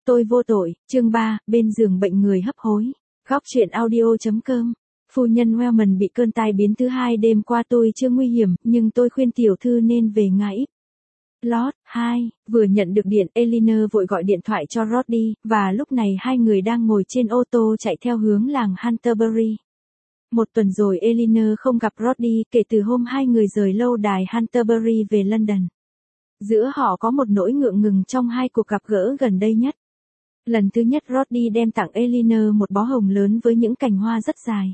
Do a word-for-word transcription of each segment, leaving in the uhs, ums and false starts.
Tôi vô tội, chương ba, bên giường bệnh người hấp hối. Góc truyện audio.com. Phu nhân Wellman bị cơn tai biến thứ hai đêm qua tôi chưa nguy hiểm, nhưng tôi khuyên tiểu thư nên về ngay. Lót, hai, vừa nhận được điện, Eleanor vội gọi điện thoại cho Roddy, và lúc này hai người đang ngồi trên ô tô chạy theo hướng làng Hunterbury. Một tuần rồi Eleanor không gặp Roddy kể từ hôm hai người rời lâu đài Hunterbury về London. Giữa họ có một nỗi ngượng ngừng trong hai cuộc gặp gỡ gần đây nhất. Lần thứ nhất Roddy đem tặng Eleanor một bó hồng lớn với những cành hoa rất dài.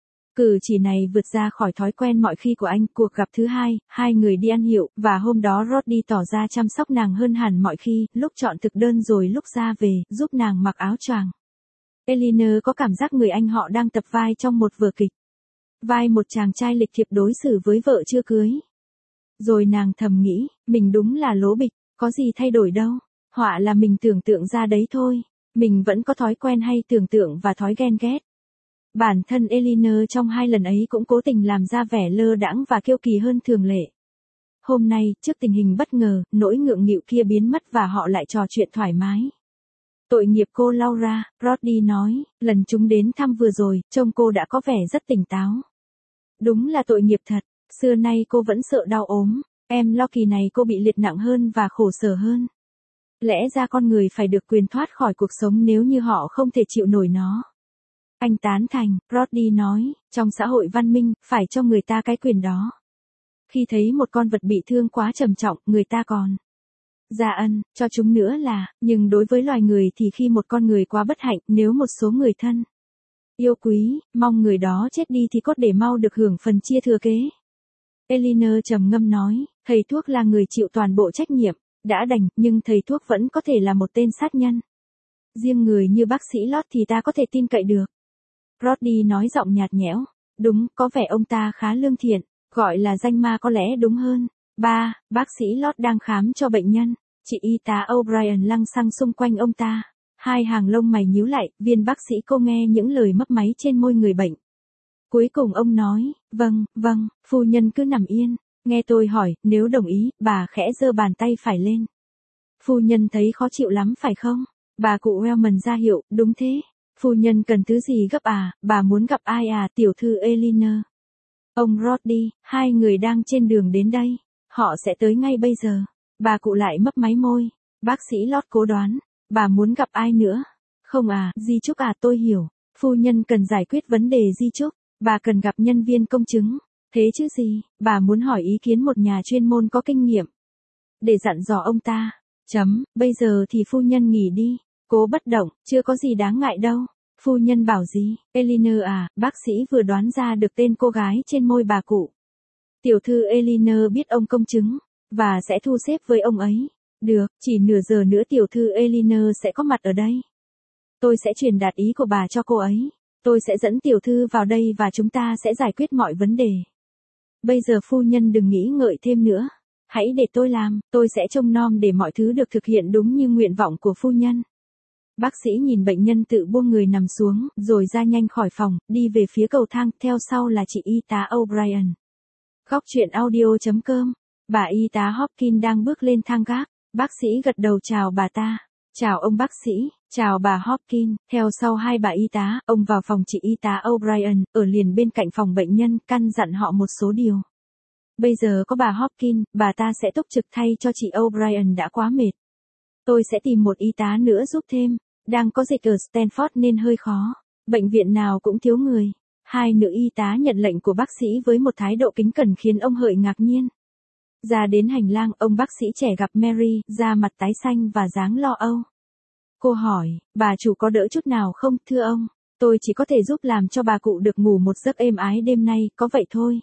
Cử chỉ này vượt ra khỏi thói quen mọi khi của anh. Cuộc gặp thứ hai, hai người đi ăn hiệu, và hôm đó Roddy tỏ ra chăm sóc nàng hơn hẳn mọi khi, lúc chọn thực đơn rồi lúc ra về, giúp nàng mặc áo choàng. Eleanor có cảm giác người anh họ đang tập vai trong một vở kịch. Vai một chàng trai lịch thiệp đối xử với vợ chưa cưới. Rồi nàng thầm nghĩ, mình đúng là lố bịch, có gì thay đổi đâu, họa là mình tưởng tượng ra đấy thôi, mình vẫn có thói quen hay tưởng tượng và thói ghen ghét. Bản thân Eleanor trong hai lần ấy cũng cố tình làm ra vẻ lơ đãng và kiêu kỳ hơn thường lệ. Hôm nay, trước tình hình bất ngờ, nỗi ngượng nghịu kia biến mất và họ lại trò chuyện thoải mái. Tội nghiệp cô Laura, Roddy nói, lần chúng đến thăm vừa rồi, trông cô đã có vẻ rất tỉnh táo. Đúng là tội nghiệp thật, xưa nay cô vẫn sợ đau ốm, em lo kỳ này cô bị liệt nặng hơn và khổ sở hơn. Lẽ ra con người phải được quyền thoát khỏi cuộc sống nếu như họ không thể chịu nổi nó. Anh tán thành, Roddy nói, trong xã hội văn minh, phải cho người ta cái quyền đó. Khi thấy một con vật bị thương quá trầm trọng, người ta còn dạ ân, cho chúng nữa là, nhưng đối với loài người thì khi một con người quá bất hạnh, nếu một số người thân yêu quý, mong người đó chết đi thì cốt để mau được hưởng phần chia thừa kế. Eleanor trầm ngâm nói, thầy thuốc là người chịu toàn bộ trách nhiệm, đã đành, nhưng thầy thuốc vẫn có thể là một tên sát nhân. Riêng người như bác sĩ Lott thì ta có thể tin cậy được. Roddy nói giọng nhạt nhẽo, đúng, có vẻ ông ta khá lương thiện, gọi là danh ma có lẽ đúng hơn. Ba, bác sĩ Lott đang khám cho bệnh nhân, chị y tá O'Brien lăng xăng xung quanh ông ta. Hai hàng lông mày nhíu lại, viên bác sĩ cô nghe những lời mấp máy trên môi người bệnh. Cuối cùng ông nói, vâng, vâng, phu nhân cứ nằm yên, nghe tôi hỏi, nếu đồng ý, bà khẽ giơ bàn tay phải lên. Phu nhân thấy khó chịu lắm phải không? Bà cụ Wellman ra hiệu, đúng thế. Phu nhân cần thứ gì gấp à, bà muốn gặp ai à, tiểu thư Eleanor? Ông Roddy, hai người đang trên đường đến đây, họ sẽ tới ngay bây giờ. Bà cụ lại mấp máy môi, bác sĩ Lott cố đoán, bà muốn gặp ai nữa? Không à, di chúc à, tôi hiểu, phu nhân cần giải quyết vấn đề di chúc, bà cần gặp nhân viên công chứng, thế chứ gì, bà muốn hỏi ý kiến một nhà chuyên môn có kinh nghiệm. Để dặn dò ông ta, chấm, bây giờ thì phu nhân nghỉ đi, cố bất động, chưa có gì đáng ngại đâu. Phu nhân bảo gì, Eleanor à, bác sĩ vừa đoán ra được tên cô gái trên môi bà cụ. Tiểu thư Eleanor biết ông công chứng, và sẽ thu xếp với ông ấy. Được, chỉ nửa giờ nữa tiểu thư Eleanor sẽ có mặt ở đây. Tôi sẽ truyền đạt ý của bà cho cô ấy. Tôi sẽ dẫn tiểu thư vào đây và chúng ta sẽ giải quyết mọi vấn đề. Bây giờ phu nhân đừng nghĩ ngợi thêm nữa. Hãy để tôi làm, tôi sẽ trông nom để mọi thứ được thực hiện đúng như nguyện vọng của phu nhân. Bác sĩ nhìn bệnh nhân tự buông người nằm xuống, rồi ra nhanh khỏi phòng, đi về phía cầu thang, theo sau là chị y tá O'Brien. Góc truyện audio.com. Bà y tá Hopkins đang bước lên thang gác, bác sĩ gật đầu chào bà ta. Chào ông bác sĩ, chào bà Hopkins, theo sau hai bà y tá, ông vào phòng chị y tá O'Brien, ở liền bên cạnh phòng bệnh nhân, căn dặn họ một số điều. Bây giờ có bà Hopkins, bà ta sẽ túc trực thay cho chị O'Brien đã quá mệt. Tôi sẽ tìm một y tá nữa giúp thêm, đang có dịch ở Stanford nên hơi khó, bệnh viện nào cũng thiếu người. Hai nữ y tá nhận lệnh của bác sĩ với một thái độ kính cẩn khiến ông hợi ngạc nhiên. Ra đến hành lang, ông bác sĩ trẻ gặp Mary, da mặt tái xanh và dáng lo âu. Cô hỏi, bà chủ có đỡ chút nào không, thưa ông? Tôi chỉ có thể giúp làm cho bà cụ được ngủ một giấc êm ái đêm nay, có vậy thôi.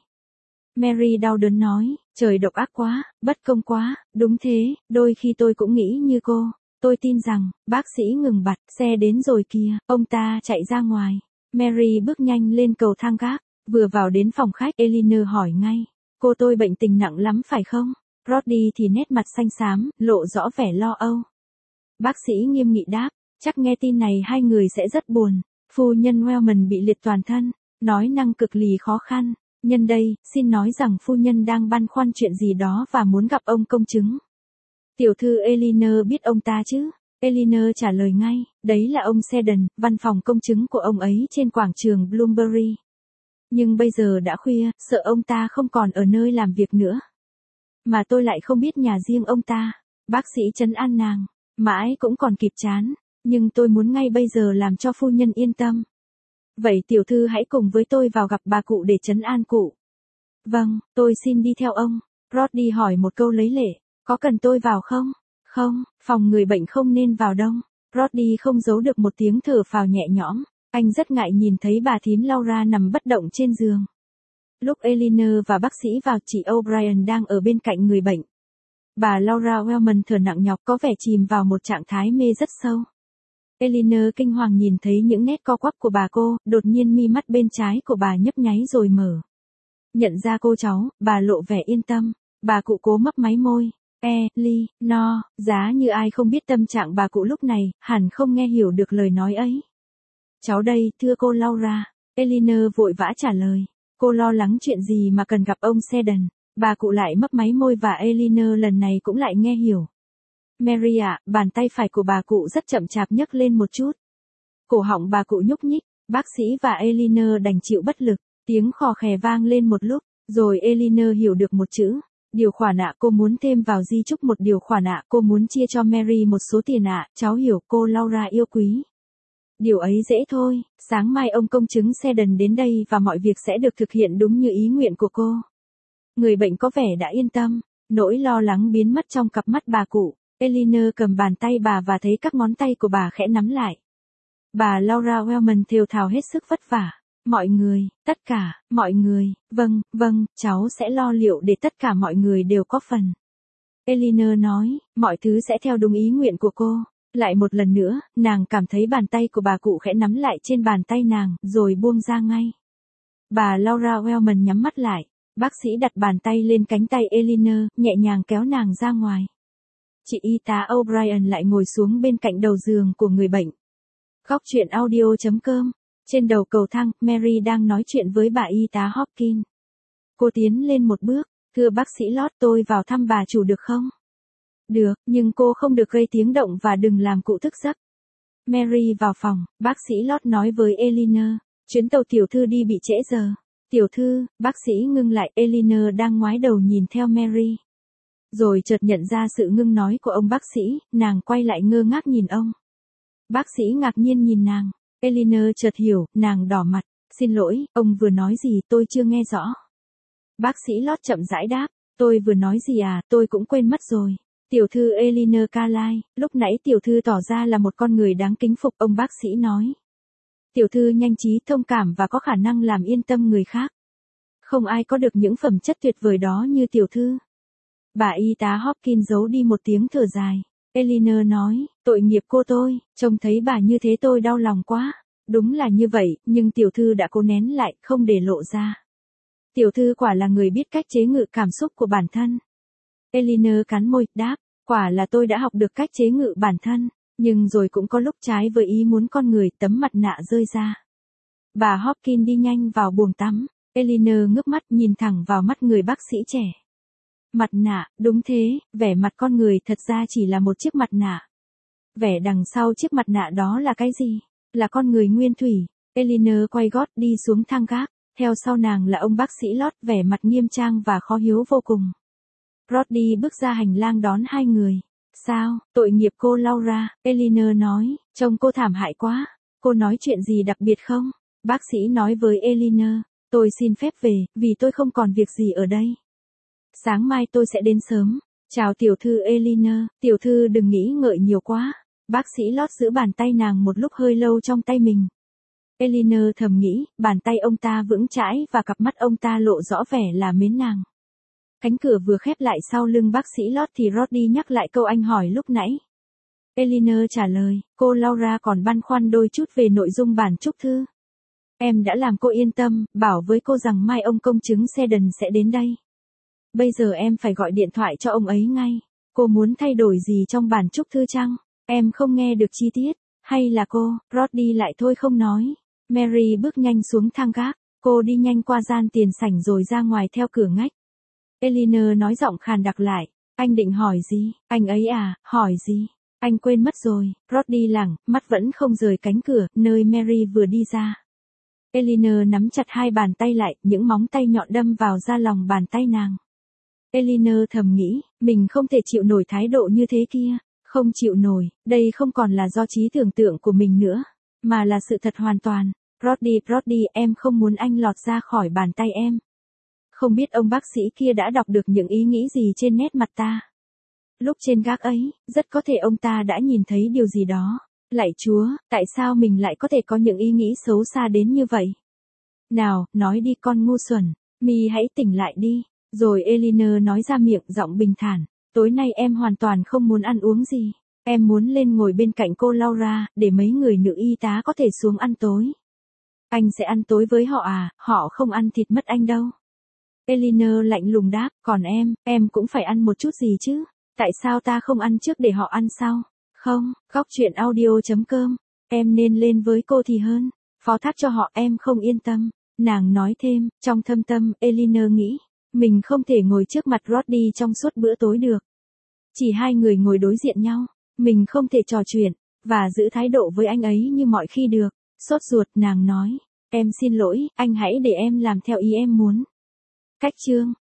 Mary đau đớn nói, trời độc ác quá, bất công quá, đúng thế, đôi khi tôi cũng nghĩ như cô. Tôi tin rằng, bác sĩ ngừng bặt, xe đến rồi kìa, ông ta chạy ra ngoài. Mary bước nhanh lên cầu thang gác, vừa vào đến phòng khách, Eleanor hỏi ngay, cô tôi bệnh tình nặng lắm phải không? Roddy thì nét mặt xanh xám, lộ rõ vẻ lo âu. Bác sĩ nghiêm nghị đáp, chắc nghe tin này hai người sẽ rất buồn. Phu nhân Wellman bị liệt toàn thân, nói năng cực lì khó khăn. Nhân đây, xin nói rằng phu nhân đang băn khoăn chuyện gì đó và muốn gặp ông công chứng. Tiểu thư Eleanor biết ông ta chứ? Eleanor trả lời ngay, đấy là ông Seldon, văn phòng công chứng của ông ấy trên quảng trường Bloomsbury. Nhưng bây giờ đã khuya, sợ ông ta không còn ở nơi làm việc nữa. Mà tôi lại không biết nhà riêng ông ta. Bác sĩ trấn an nàng, mãi cũng còn kịp chán, nhưng tôi muốn ngay bây giờ làm cho phu nhân yên tâm. Vậy tiểu thư hãy cùng với tôi vào gặp bà cụ để trấn an cụ. Vâng, tôi xin đi theo ông. Roddy hỏi một câu lấy lệ, có cần tôi vào không? Không, phòng người bệnh không nên vào đâu. Roddy không giấu được một tiếng thở phào nhẹ nhõm, anh rất ngại nhìn thấy bà thím Laura nằm bất động trên giường. Lúc Eleanor và bác sĩ vào, chị O'Brien đang ở bên cạnh người bệnh. Bà Laura Wellman thở nặng nhọc, có vẻ chìm vào một trạng thái mê rất sâu. Eleanor kinh hoàng nhìn thấy những nét co quắp của bà cô, đột nhiên mi mắt bên trái của bà nhấp nháy rồi mở. Nhận ra cô cháu, bà lộ vẻ yên tâm. Bà cụ cố mấp máy môi. E, li, no, giá như ai không biết tâm trạng bà cụ lúc này, hẳn không nghe hiểu được lời nói ấy. Cháu đây, thưa cô Laura. Eleanor vội vã trả lời. Cô lo lắng chuyện gì mà cần gặp ông Seldon. Bà cụ lại mấp máy môi và Eleanor lần này cũng lại nghe hiểu. Mary ạ, bàn tay phải của bà cụ rất chậm chạp nhấc lên một chút. Cổ họng bà cụ nhúc nhích, bác sĩ và Eleanor đành chịu bất lực. Tiếng khò khè vang lên một lúc, rồi Eleanor hiểu được một chữ. Điều khoản ạ, cô muốn thêm vào di chúc một điều khoản ạ, cô muốn chia cho Mary một số tiền ạ, cháu hiểu cô Laura yêu quý. Điều ấy dễ thôi, sáng mai ông công chứng Seldon đến đây và mọi việc sẽ được thực hiện đúng như ý nguyện của cô. Người bệnh có vẻ đã yên tâm, nỗi lo lắng biến mất trong cặp mắt bà cụ. Eleanor cầm bàn tay bà và thấy các ngón tay của bà khẽ nắm lại. Bà Laura Wellman thều thào hết sức vất vả. Mọi người, tất cả, mọi người, vâng, vâng, cháu sẽ lo liệu để tất cả mọi người đều có phần. Eleanor nói, mọi thứ sẽ theo đúng ý nguyện của cô. Lại một lần nữa, nàng cảm thấy bàn tay của bà cụ khẽ nắm lại trên bàn tay nàng, rồi buông ra ngay. Bà Laura Wellman nhắm mắt lại. Bác sĩ đặt bàn tay lên cánh tay Eleanor, nhẹ nhàng kéo nàng ra ngoài. Chị y tá O'Brien lại ngồi xuống bên cạnh đầu giường của người bệnh. Góc chuyện audio chấm com. Trên đầu cầu thang, Mary đang nói chuyện với bà y tá Hopkins. Cô tiến lên một bước, thưa bác sĩ Lott, tôi vào thăm bà chủ được không? Được, nhưng cô không được gây tiếng động và đừng làm cụ thức giấc. Mary vào phòng, bác sĩ Lott nói với Eleanor, chuyến tàu tiểu thư đi bị trễ giờ. Tiểu thư, bác sĩ ngưng lại, Eleanor đang ngoái đầu nhìn theo Mary. Rồi chợt nhận ra sự ngưng nói của ông bác sĩ, nàng quay lại ngơ ngác nhìn ông. Bác sĩ ngạc nhiên nhìn nàng. Eleanor chợt hiểu, nàng đỏ mặt. Xin lỗi, ông vừa nói gì tôi chưa nghe rõ. Bác sĩ Lott chậm rãi đáp. Tôi vừa nói gì à, tôi cũng quên mất rồi. Tiểu thư Eleanor Carlyle, lúc nãy tiểu thư tỏ ra là một con người đáng kính phục, ông bác sĩ nói. Tiểu thư nhanh trí, thông cảm và có khả năng làm yên tâm người khác. Không ai có được những phẩm chất tuyệt vời đó như tiểu thư. Bà y tá Hopkins giấu đi một tiếng thở dài. Eleanor nói, tội nghiệp cô tôi, trông thấy bà như thế tôi đau lòng quá. Đúng là như vậy, nhưng tiểu thư đã cố nén lại, không để lộ ra. Tiểu thư quả là người biết cách chế ngự cảm xúc của bản thân. Eleanor cắn môi, đáp, quả là tôi đã học được cách chế ngự bản thân, nhưng rồi cũng có lúc trái với ý muốn con người, tấm mặt nạ rơi ra. Bà Hopkins đi nhanh vào buồng tắm, Eleanor ngước mắt nhìn thẳng vào mắt người bác sĩ trẻ. Mặt nạ, đúng thế, vẻ mặt con người thật ra chỉ là một chiếc mặt nạ. Vẻ đằng sau chiếc mặt nạ đó là cái gì? Là con người nguyên thủy. Eleanor quay gót đi xuống thang gác, theo sau nàng là ông bác sĩ Lott, vẻ mặt nghiêm trang và khó hiếu vô cùng. Roddy bước ra hành lang đón hai người. Sao, tội nghiệp cô Laura, Eleanor nói, trông cô thảm hại quá. Cô nói chuyện gì đặc biệt không? Bác sĩ nói với Eleanor, tôi xin phép về, vì tôi không còn việc gì ở đây. Sáng mai tôi sẽ đến sớm. Chào tiểu thư Eleanor, tiểu thư đừng nghĩ ngợi nhiều quá. Bác sĩ Lott giữ bàn tay nàng một lúc hơi lâu trong tay mình. Eleanor thầm nghĩ, bàn tay ông ta vững chãi và cặp mắt ông ta lộ rõ vẻ là mến nàng. Cánh cửa vừa khép lại sau lưng bác sĩ Lott thì Roddy nhắc lại câu anh hỏi lúc nãy. Eleanor trả lời, cô Laura còn băn khoăn đôi chút về nội dung bản chúc thư. Em đã làm cô yên tâm, bảo với cô rằng mai ông công chứng Seldon sẽ đến đây. Bây giờ em phải gọi điện thoại cho ông ấy ngay. Cô muốn thay đổi gì trong bản chúc thư chăng? Em không nghe được chi tiết. Hay là cô, Roddy lại thôi không nói. Mary bước nhanh xuống thang gác. Cô đi nhanh qua gian tiền sảnh rồi ra ngoài theo cửa ngách. Eleanor nói giọng khàn đặc lại. Anh định hỏi gì? Anh ấy à, hỏi gì? Anh quên mất rồi, Roddy lẳng, mắt vẫn không rời cánh cửa, nơi Mary vừa đi ra. Eleanor nắm chặt hai bàn tay lại, những móng tay nhọn đâm vào da lòng bàn tay nàng. Eleanor thầm nghĩ, mình không thể chịu nổi thái độ như thế kia. Không chịu nổi, đây không còn là do trí tưởng tượng của mình nữa, mà là sự thật hoàn toàn. Roddy, Roddy, em không muốn anh lọt ra khỏi bàn tay em. Không biết ông bác sĩ kia đã đọc được những ý nghĩ gì trên nét mặt ta. Lúc trên gác ấy, rất có thể ông ta đã nhìn thấy điều gì đó. Lạy Chúa, tại sao mình lại có thể có những ý nghĩ xấu xa đến như vậy? Nào, nói đi con ngu xuẩn, mi hãy tỉnh lại đi. Rồi Eleanor nói ra miệng giọng bình thản. Tối nay em hoàn toàn không muốn ăn uống gì. Em muốn lên ngồi bên cạnh cô Laura, để mấy người nữ y tá có thể xuống ăn tối. Anh sẽ ăn tối với họ à, họ không ăn thịt mất anh đâu. Eleanor lạnh lùng đáp, còn em, em cũng phải ăn một chút gì chứ. Tại sao ta không ăn trước để họ ăn sau? Không, góc chuyện audio chấm com. Em nên lên với cô thì hơn. Phó thác cho họ em không yên tâm. Nàng nói thêm, trong thâm tâm, Eleanor nghĩ. Mình không thể ngồi trước mặt Roddy trong suốt bữa tối được. Chỉ hai người ngồi đối diện nhau. Mình không thể trò chuyện, và giữ thái độ với anh ấy như mọi khi được. Sốt ruột, nàng nói. Em xin lỗi, anh hãy để em làm theo ý em muốn. Cách chương.